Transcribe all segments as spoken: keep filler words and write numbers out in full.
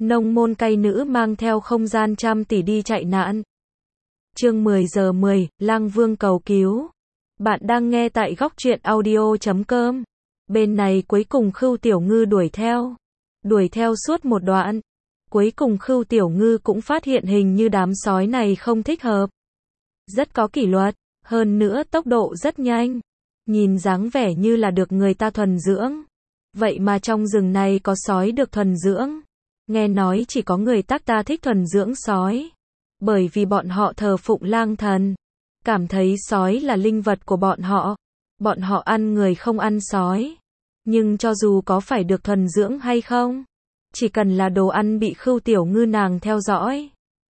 Nông môn cai nữ mang theo không gian trăm tỷ đi chạy nạn. Chương mười giờ mười, Lang Vương cầu cứu. Bạn đang nghe tại góc truyện audio chấm com. Bên này cuối cùng Khưu Tiểu Ngư đuổi theo. Đuổi theo suốt một đoạn. Cuối cùng Khưu Tiểu Ngư cũng phát hiện hình như đám sói này không thích hợp. Rất có kỷ luật, hơn nữa tốc độ rất nhanh. Nhìn dáng vẻ như là được người ta thuần dưỡng. Vậy mà trong rừng này có sói được thuần dưỡng. Nghe nói chỉ có người Tác Ta thích thuần dưỡng sói. Bởi vì bọn họ thờ phụng lang thần. Cảm thấy sói là linh vật của bọn họ. Bọn họ ăn người không ăn sói. Nhưng cho dù có phải được thuần dưỡng hay không, chỉ cần là đồ ăn bị Khưu Tiểu Ngư nàng theo dõi,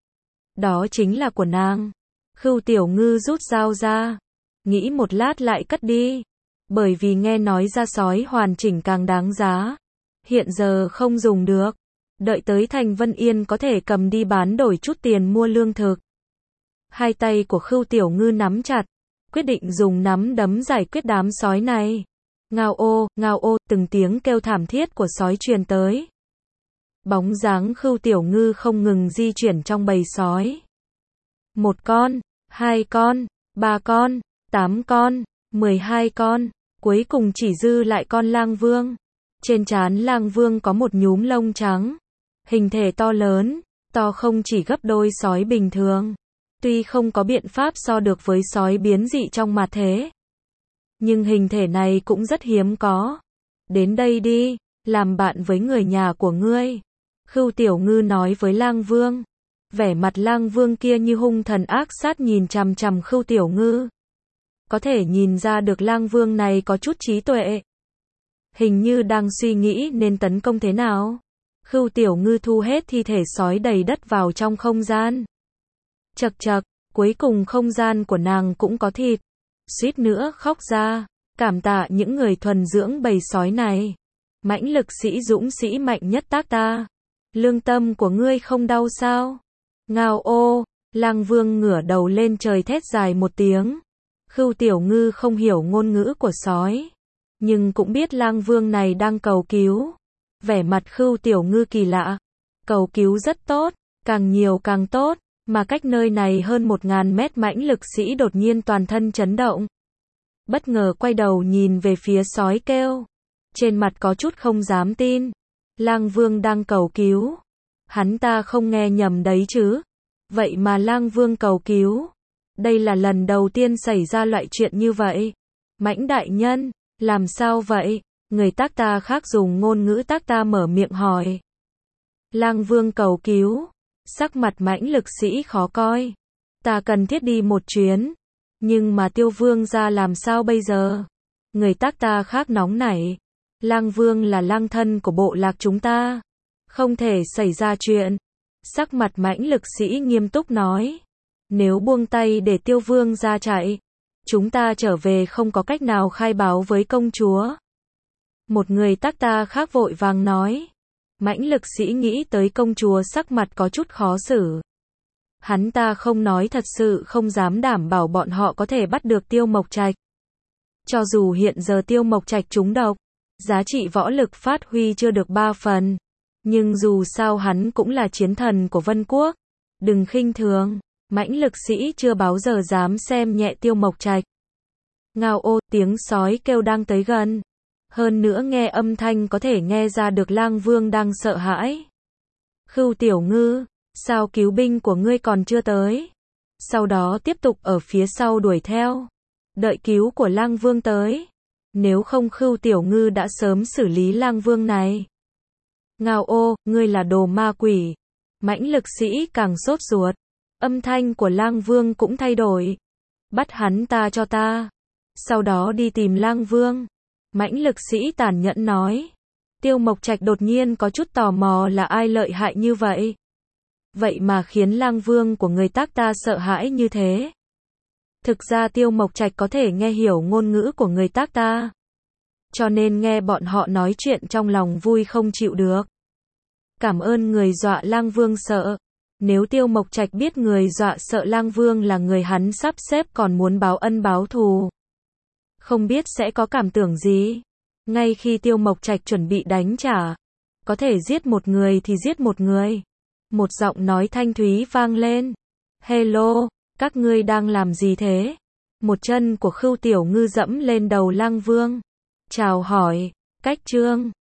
đó chính là của nàng. Khưu Tiểu Ngư rút dao ra, nghĩ một lát lại cất đi. Bởi vì nghe nói da sói hoàn chỉnh càng đáng giá. Hiện giờ không dùng được. Đợi tới thành Vân Yên có thể cầm đi bán đổi chút tiền mua lương thực. Hai tay của Khưu Tiểu Ngư nắm chặt, quyết định dùng nắm đấm giải quyết đám sói này. Ngao ô, ngao ô, từng tiếng kêu thảm thiết của sói truyền tới. Bóng dáng Khưu Tiểu Ngư không ngừng di chuyển trong bầy sói. Một con, hai con, ba con, tám con, mười hai con, cuối cùng chỉ dư lại con Lang Vương. Trên trán Lang Vương có một nhúm lông trắng. Hình thể to lớn, to không chỉ gấp đôi sói bình thường. Tuy không có biện pháp so được với sói biến dị trong mặt thế, nhưng hình thể này cũng rất hiếm có. Đến đây đi, làm bạn với người nhà của ngươi. Khưu Tiểu Ngư nói với Lang Vương. Vẻ mặt Lang Vương kia như hung thần ác sát nhìn chằm chằm Khưu Tiểu Ngư. Có thể nhìn ra được Lang Vương này có chút trí tuệ. Hình như đang suy nghĩ nên tấn công thế nào. Khưu Tiểu Ngư thu hết thi thể sói đầy đất vào trong không gian. Chậc chậc, cuối cùng không gian của nàng cũng có thịt. Suýt nữa khóc ra. Cảm tạ những người thuần dưỡng bầy sói này. Mãnh lực sĩ dũng sĩ mạnh nhất Tác Ta. Lương tâm của ngươi không đau sao? Ngao ô, Lang Vương ngửa đầu lên trời thét dài một tiếng. Khưu Tiểu Ngư không hiểu ngôn ngữ của sói, nhưng cũng biết Lang Vương này đang cầu cứu. Vẻ mặt Khưu Tiểu Ngư kỳ lạ. Cầu cứu rất tốt, càng nhiều càng tốt, mà cách nơi này hơn một ngàn mét mãnh lực sĩ đột nhiên toàn thân chấn động. Bất ngờ quay đầu nhìn về phía sói kêu. Trên mặt có chút không dám tin. Lang Vương đang cầu cứu. Hắn ta không nghe nhầm đấy chứ. Vậy mà Lang Vương cầu cứu. Đây là lần đầu tiên xảy ra loại chuyện như vậy. Mãnh đại nhân, làm sao vậy? Người Tác Ta khác dùng ngôn ngữ Tác Ta mở miệng hỏi. Lang Vương cầu cứu. Sắc mặt mãnh lực sĩ khó coi. Ta cần thiết đi một chuyến. Nhưng mà Tiêu Vương ra làm sao bây giờ? Người Tác Ta khác nóng nảy. Lang Vương là lang thân của bộ lạc chúng ta. Không thể xảy ra chuyện. Sắc mặt mãnh lực sĩ nghiêm túc nói. Nếu buông tay để Tiêu Vương ra chạy, chúng ta trở về không có cách nào khai báo với công chúa. Một người Tác Ta khác vội vàng nói. Mãnh lực sĩ nghĩ tới công chúa sắc mặt có chút khó xử. Hắn ta không nói thật sự không dám đảm bảo bọn họ có thể bắt được Tiêu Mộc Trạch. Cho dù hiện giờ Tiêu Mộc Trạch trúng độc, giá trị võ lực phát huy chưa được ba phần. Nhưng dù sao hắn cũng là chiến thần của Vân Quốc. Đừng khinh thường, mãnh lực sĩ chưa bao giờ dám xem nhẹ Tiêu Mộc Trạch. Ngao ô, tiếng sói kêu đang tới gần. Hơn nữa nghe âm thanh có thể nghe ra được Lang Vương đang sợ hãi. Khưu Tiểu Ngư, sao cứu binh của ngươi còn chưa tới? Sau đó tiếp tục ở phía sau đuổi theo. Đợi cứu của Lang Vương tới. Nếu không Khưu Tiểu Ngư đã sớm xử lý Lang Vương này. Ngao ô, ngươi là đồ ma quỷ. Mãnh lực sĩ càng sốt ruột. Âm thanh của Lang Vương cũng thay đổi. Bắt hắn ta cho ta. Sau đó đi tìm Lang Vương. Mãnh lực sĩ tàn nhẫn nói. Tiêu Mộc Trạch đột nhiên có chút tò mò là ai lợi hại như vậy. Vậy mà khiến Lang Vương của người Tác Ta sợ hãi như thế. Thực ra Tiêu Mộc Trạch có thể nghe hiểu ngôn ngữ của người Tác Ta. Cho nên nghe bọn họ nói chuyện trong lòng vui không chịu được. Cảm ơn người dọa Lang Vương sợ. Nếu Tiêu Mộc Trạch biết người dọa sợ Lang Vương là người hắn sắp xếp còn muốn báo ân báo thù, không biết sẽ có cảm tưởng gì. Ngay khi Tiêu Mộc Trạch chuẩn bị đánh trả, Có thể giết một người thì giết một người. Một giọng nói thanh thúy vang lên. Hello, các ngươi đang làm gì thế? Một chân của Khưu Tiểu Ngư dẫm lên đầu Lăng Vương. Chào hỏi, Cách Trương.